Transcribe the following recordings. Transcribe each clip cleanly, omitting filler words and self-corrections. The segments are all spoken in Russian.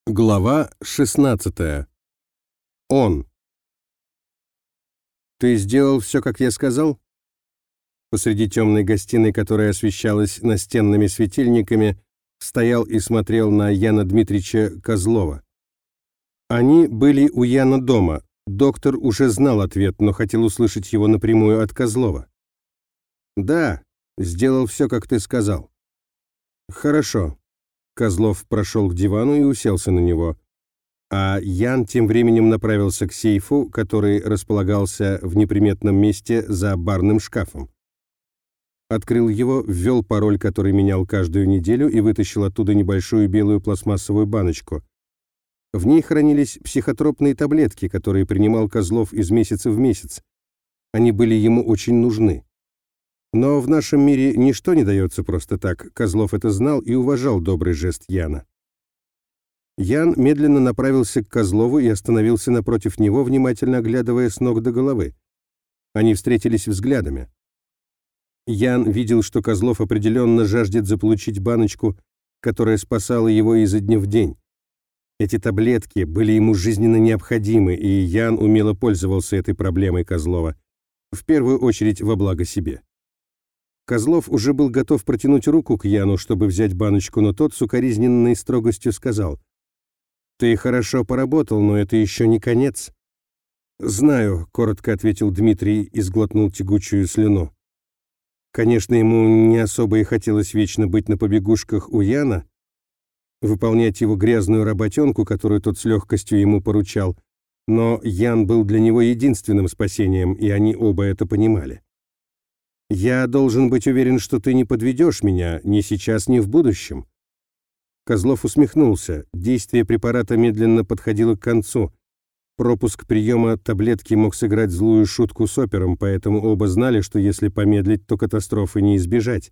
Глава 16. Он. «Ты сделал все, как я сказал?» Посреди темной гостиной, которая освещалась настенными светильниками, стоял и смотрел на Яна Дмитрича Козлова. Они были у Яна дома. Доктор уже знал ответ, но хотел услышать его напрямую от Козлова. «Да, сделал все, как ты сказал». «Хорошо». Козлов прошел к дивану и уселся на него, а Ян тем временем направился к сейфу, который располагался в неприметном месте за барным шкафом. Открыл его, ввел пароль, который менял каждую неделю, и вытащил оттуда небольшую белую пластмассовую баночку. В ней хранились психотропные таблетки, которые принимал Козлов из месяца в месяц. Они были ему очень нужны. Но в нашем мире ничто не дается просто так. Козлов это знал и уважал добрый жест Яна. Ян медленно направился к Козлову и остановился напротив него, внимательно оглядывая с ног до головы. Они встретились взглядами. Ян видел, что Козлов определенно жаждет заполучить баночку, которая спасала его изо дня в день. Эти таблетки были ему жизненно необходимы, и Ян умело пользовался этой проблемой Козлова, в первую очередь во благо себе. Козлов уже был готов протянуть руку к Яну, чтобы взять баночку, но тот с укоризненной строгостью сказал: «Ты хорошо поработал, но это еще не конец». «Знаю», — коротко ответил Дмитрий и сглотнул тягучую слюну. Конечно, ему не особо и хотелось вечно быть на побегушках у Яна, выполнять его грязную работенку, которую тот с легкостью ему поручал, но Ян был для него единственным спасением, и они оба это понимали. «Я должен быть уверен, что ты не подведешь меня ни сейчас, ни в будущем». Козлов усмехнулся. Действие препарата медленно подходило к концу. Пропуск приема таблетки мог сыграть злую шутку с опером, поэтому оба знали, что если помедлить, то катастрофы не избежать.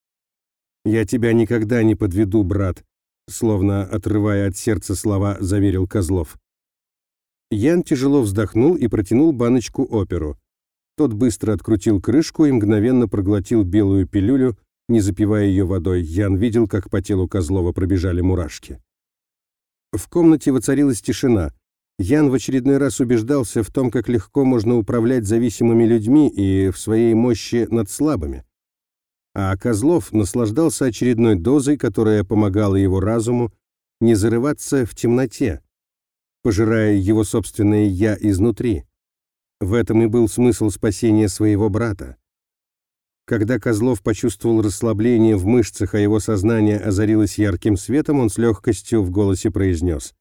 «Я тебя никогда не подведу, брат», словно отрывая от сердца слова, заверил Козлов. Ян тяжело вздохнул и протянул баночку оперу. Тот быстро открутил крышку и мгновенно проглотил белую пилюлю, не запивая ее водой. Ян видел, как по телу Козлова пробежали мурашки. В комнате воцарилась тишина. Ян в очередной раз убеждался в том, как легко можно управлять зависимыми людьми и в своей мощи над слабыми. А Козлов наслаждался очередной дозой, которая помогала его разуму не зарываться в темноте, пожирая его собственное «я» изнутри. В этом и был смысл спасения своего брата. Когда Козлов почувствовал расслабление в мышцах, а его сознание озарилось ярким светом, он с легкостью в голосе произнес: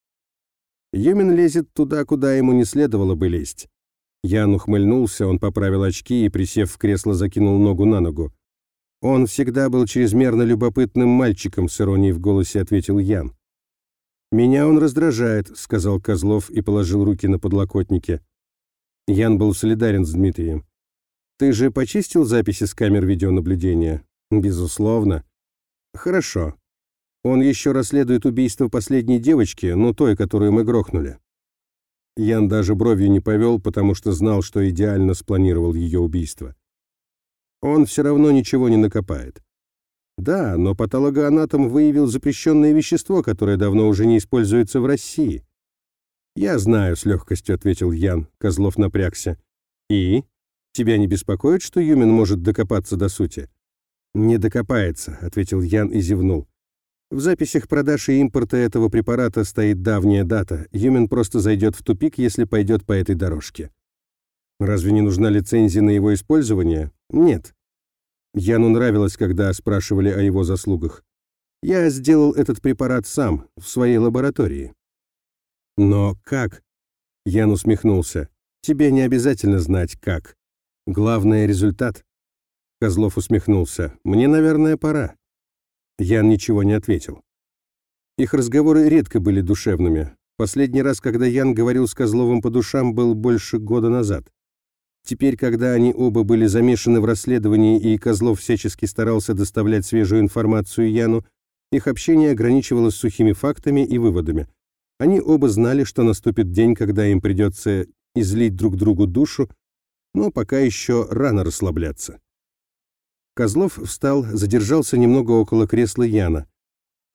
«Юмин лезет туда, куда ему не следовало бы лезть». Ян ухмыльнулся, он поправил очки и, присев в кресло, закинул ногу на ногу. «Он всегда был чрезмерно любопытным мальчиком», — с иронией в голосе ответил Ян. «Меня он раздражает», — сказал Козлов и положил руки на подлокотники. Ян был солидарен с Дмитрием. «Ты же почистил записи с камер видеонаблюдения?» «Безусловно». «Хорошо. Он еще расследует убийство последней девочки, ну той, которую мы грохнули». Ян даже бровью не повел, потому что знал, что идеально спланировал ее убийство. «Он все равно ничего не накопает». «Да, но патологоанатом выявил запрещенное вещество, которое давно уже не используется в России». «Я знаю», — с легкостью ответил Ян. Козлов напрягся. «И? Тебя не беспокоит, что Юмин может докопаться до сути?» «Не докопается», — ответил Ян и зевнул. «В записях продаж и импорта этого препарата стоит давняя дата. Юмин просто зайдет в тупик, если пойдет по этой дорожке». «Разве не нужна лицензия на его использование?» «Нет». Яну нравилось, когда спрашивали о его заслугах. «Я сделал этот препарат сам, в своей лаборатории». «Но как?» — Ян усмехнулся. «Тебе не обязательно знать, как. Главное — результат». Козлов усмехнулся. «Мне, наверное, пора». Ян ничего не ответил. Их разговоры редко были душевными. Последний раз, когда Ян говорил с Козловым по душам, был больше года назад. Теперь, когда они оба были замешаны в расследовании и Козлов всячески старался доставлять свежую информацию Яну, их общение ограничивалось сухими фактами и выводами. Они оба знали, что наступит день, когда им придется излить друг другу душу, но пока еще рано расслабляться. Козлов встал, задержался немного около кресла Яна.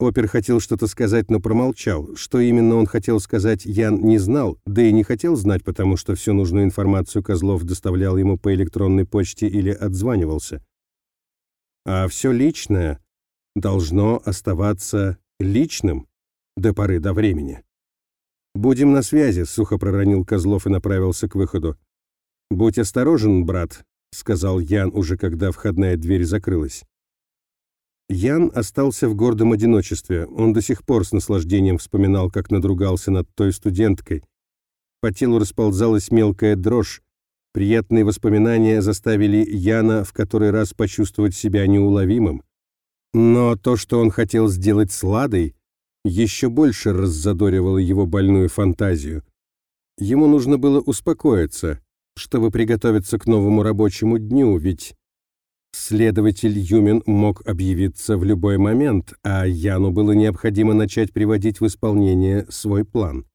Опер хотел что-то сказать, но промолчал. Что именно он хотел сказать, Ян не знал, да и не хотел знать, потому что всю нужную информацию Козлов доставлял ему по электронной почте или отзванивался. А все личное должно оставаться личным до поры до времени. «Будем на связи», — сухо проронил Козлов и направился к выходу. «Будь осторожен, брат», — сказал Ян, уже когда входная дверь закрылась. Ян остался в гордом одиночестве. Он до сих пор с наслаждением вспоминал, как надругался над той студенткой. По телу расползалась мелкая дрожь. Приятные воспоминания заставили Яна в который раз почувствовать себя неуловимым. Но то, что он хотел сделать с Ладой, еще больше раззадоривало его больную фантазию. Ему нужно было успокоиться, чтобы приготовиться к новому рабочему дню, ведь следователь Юмин мог объявиться в любой момент, а Яну было необходимо начать приводить в исполнение свой план.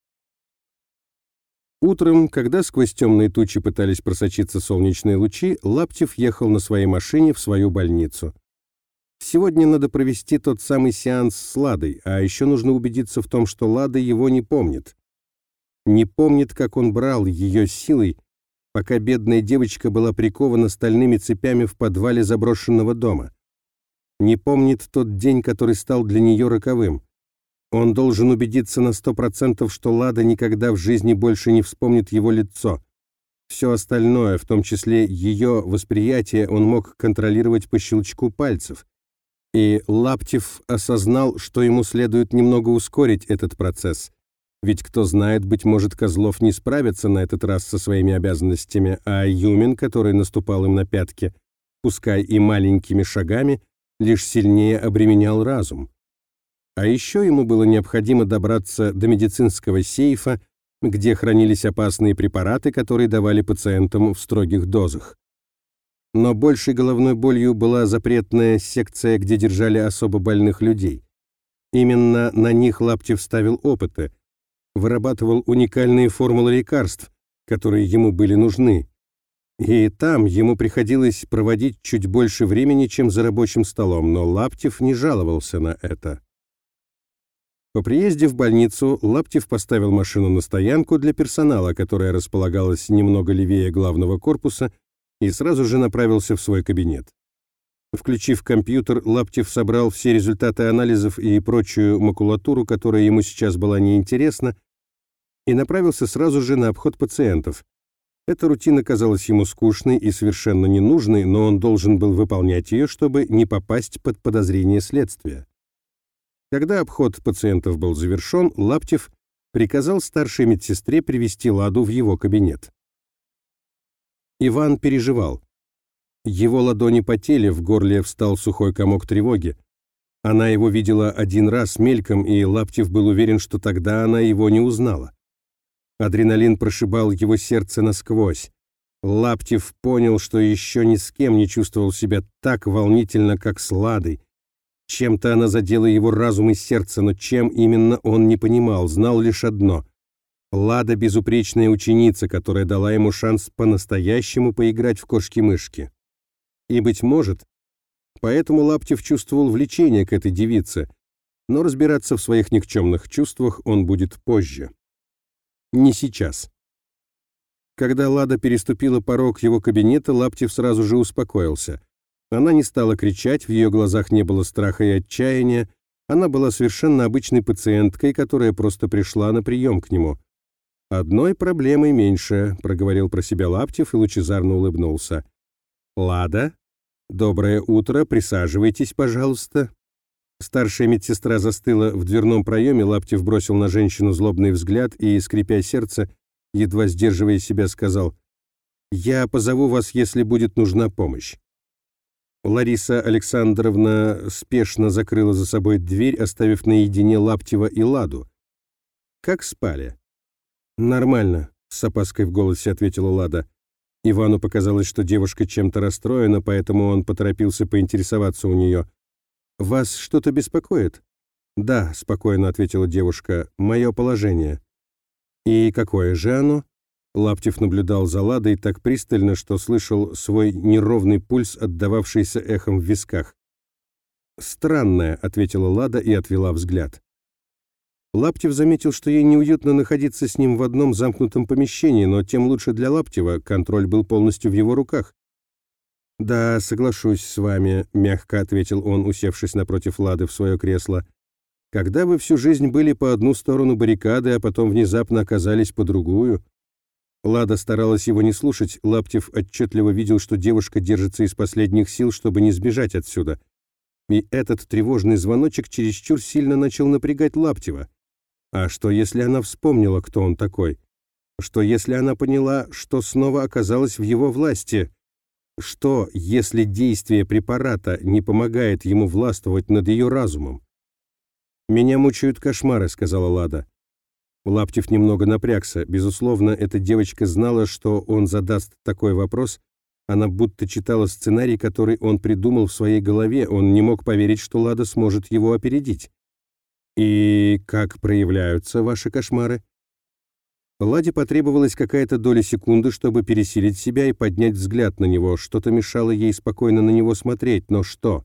Утром, когда сквозь темные тучи пытались просочиться солнечные лучи, Лаптев ехал на своей машине в свою больницу. Сегодня надо провести тот самый сеанс с Ладой, а еще нужно убедиться в том, что Лада его не помнит. Не помнит, как он брал ее силой, пока бедная девочка была прикована стальными цепями в подвале заброшенного дома. Не помнит тот день, который стал для нее роковым. Он должен убедиться на 100%, что Лада никогда в жизни больше не вспомнит его лицо. Все остальное, в том числе ее восприятие, он мог контролировать по щелчку пальцев. И Лаптев осознал, что ему следует немного ускорить этот процесс. Ведь, кто знает, быть может, Козлов не справится на этот раз со своими обязанностями, а Юмин, который наступал им на пятки, пускай и маленькими шагами, лишь сильнее обременял разум. А еще ему было необходимо добраться до медицинского сейфа, где хранились опасные препараты, которые давали пациентам в строгих дозах. Но большей головной болью была запретная секция, где держали особо больных людей. Именно на них Лаптев ставил опыты, вырабатывал уникальные формулы лекарств, которые ему были нужны. И там ему приходилось проводить чуть больше времени, чем за рабочим столом, но Лаптев не жаловался на это. По приезде в больницу Лаптев поставил машину на стоянку для персонала, которая располагалась немного левее главного корпуса, и сразу же направился в свой кабинет. Включив компьютер, Лаптев собрал все результаты анализов и прочую макулатуру, которая ему сейчас была неинтересна, и направился сразу же на обход пациентов. Эта рутина казалась ему скучной и совершенно ненужной, но он должен был выполнять ее, чтобы не попасть под подозрение следствия. Когда обход пациентов был завершен, Лаптев приказал старшей медсестре привести Ладу в его кабинет. Иван переживал. Его ладони потели, в горле встал сухой комок тревоги. Она его видела один раз мельком, и Лаптев был уверен, что тогда она его не узнала. Адреналин прошибал его сердце насквозь. Лаптев понял, что еще ни с кем не чувствовал себя так волнительно, как с Ладой. Чем-то она задела его разум и сердце, но чем именно он не понимал, знал лишь одно. Лада — безупречная ученица, которая дала ему шанс по-настоящему поиграть в кошки-мышки. И, быть может, поэтому Лаптев чувствовал влечение к этой девице, но разбираться в своих никчемных чувствах он будет позже. Не сейчас. Когда Лада переступила порог его кабинета, Лаптев сразу же успокоился. Она не стала кричать, в ее глазах не было страха и отчаяния, она была совершенно обычной пациенткой, которая просто пришла на прием к нему. «Одной проблемой меньше», — проговорил про себя Лаптев и лучезарно улыбнулся. «Лада, доброе утро, присаживайтесь, пожалуйста». Старшая медсестра застыла в дверном проеме, Лаптев бросил на женщину злобный взгляд и, скрипя сердце, едва сдерживая себя, сказал: «Я позову вас, если будет нужна помощь». Лариса Александровна спешно закрыла за собой дверь, оставив наедине Лаптева и Ладу. «Как спали?» «Нормально», — с опаской в голосе ответила Лада. Ивану показалось, что девушка чем-то расстроена, поэтому он поторопился поинтересоваться у нее. «Вас что-то беспокоит?» «Да», — спокойно ответила девушка, — «мое положение». «И какое же оно?» Лаптев наблюдал за Ладой так пристально, что слышал свой неровный пульс, отдававшийся эхом в висках. «Странное», — ответила Лада и отвела взгляд. Лаптев заметил, что ей неуютно находиться с ним в одном замкнутом помещении, но тем лучше для Лаптева, контроль был полностью в его руках. «Да, соглашусь с вами», — мягко ответил он, усевшись напротив Лады в свое кресло. «Когда вы всю жизнь были по одну сторону баррикады, а потом внезапно оказались по другую...» Лада старалась его не слушать, Лаптев отчетливо видел, что девушка держится из последних сил, чтобы не сбежать отсюда. И этот тревожный звоночек чересчур сильно начал напрягать Лаптева. А что, если она вспомнила, кто он такой? Что, если она поняла, что снова оказалась в его власти? Что, если действие препарата не помогает ему властвовать над ее разумом? «Меня мучают кошмары», — сказала Лада. Лаптев немного напрягся. Безусловно, эта девочка знала, что он задаст такой вопрос. Она будто читала сценарий, который он придумал в своей голове. Он не мог поверить, что Лада сможет его опередить. «И как проявляются ваши кошмары?» Ладе потребовалась какая-то доля секунды, чтобы пересилить себя и поднять взгляд на него. Что-то мешало ей спокойно на него смотреть, но что?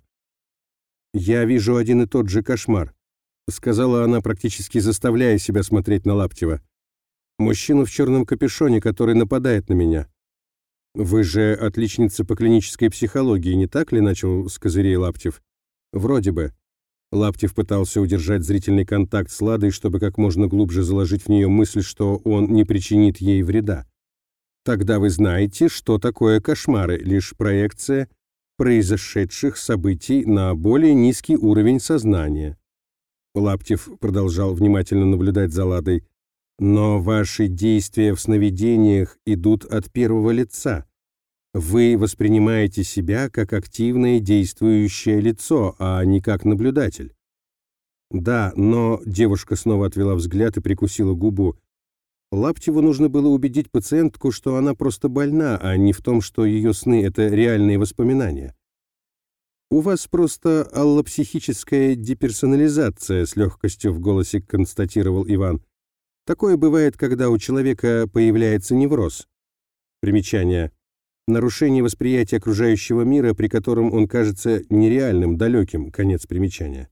«Я вижу один и тот же кошмар», — сказала она, практически заставляя себя смотреть на Лаптева. «Мужчину в черном капюшоне, который нападает на меня». «Вы же отличница по клинической психологии, не так ли?» — начал с козырей Лаптев. «Вроде бы». Лаптев пытался удержать зрительный контакт с Ладой, чтобы как можно глубже заложить в нее мысль, что он не причинит ей вреда. «Тогда вы знаете, что такое кошмары, лишь проекция произошедших событий на более низкий уровень сознания». Лаптев продолжал внимательно наблюдать за Ладой. «Но ваши действия в сновидениях идут от первого лица. Вы воспринимаете себя как активное действующее лицо, а не как наблюдатель». «Да, но...» — девушка снова отвела взгляд и прикусила губу. Лаптеву нужно было убедить пациентку, что она просто больна, а не в том, что ее сны — это реальные воспоминания. «У вас просто аллопсихическая деперсонализация», — с легкостью в голосе констатировал Иван. «Такое бывает, когда у человека появляется невроз». Примечание. Нарушение восприятия окружающего мира, при котором он кажется нереальным, далеким. Конец примечания.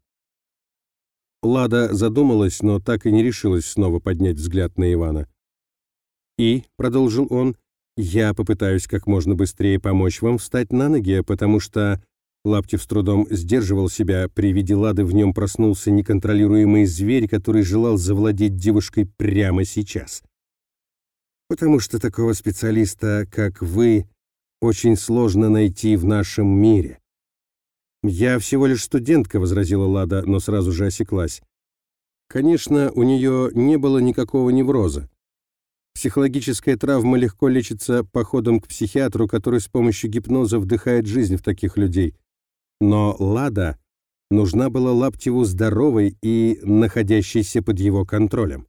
Лада задумалась, но так и не решилась снова поднять взгляд на Ивана. «И», — продолжил он, — «я попытаюсь как можно быстрее помочь вам встать на ноги, потому что...» Лаптев с трудом сдерживал себя, при виде Лады в нем проснулся неконтролируемый зверь, который желал завладеть девушкой прямо сейчас. «Потому что такого специалиста, как вы, очень сложно найти в нашем мире». «Я всего лишь студентка», — возразила Лада, но сразу же осеклась. Конечно, у нее не было никакого невроза. Психологическая травма легко лечится походом к психиатру, который с помощью гипноза вдыхает жизнь в таких людей. Но Лада нужна была Лаптеву здоровой и находящейся под его контролем.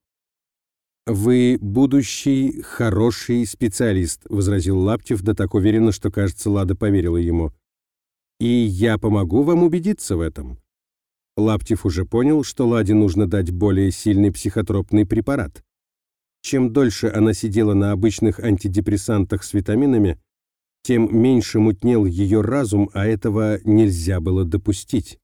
«Вы будущий хороший специалист», — возразил Лаптев, да так уверенно, что, кажется, Лада поверила ему. «И я помогу вам убедиться в этом». Лаптев уже понял, что Ладе нужно дать более сильный психотропный препарат. Чем дольше она сидела на обычных антидепрессантах с витаминами, тем меньше мутнел ее разум, а этого нельзя было допустить.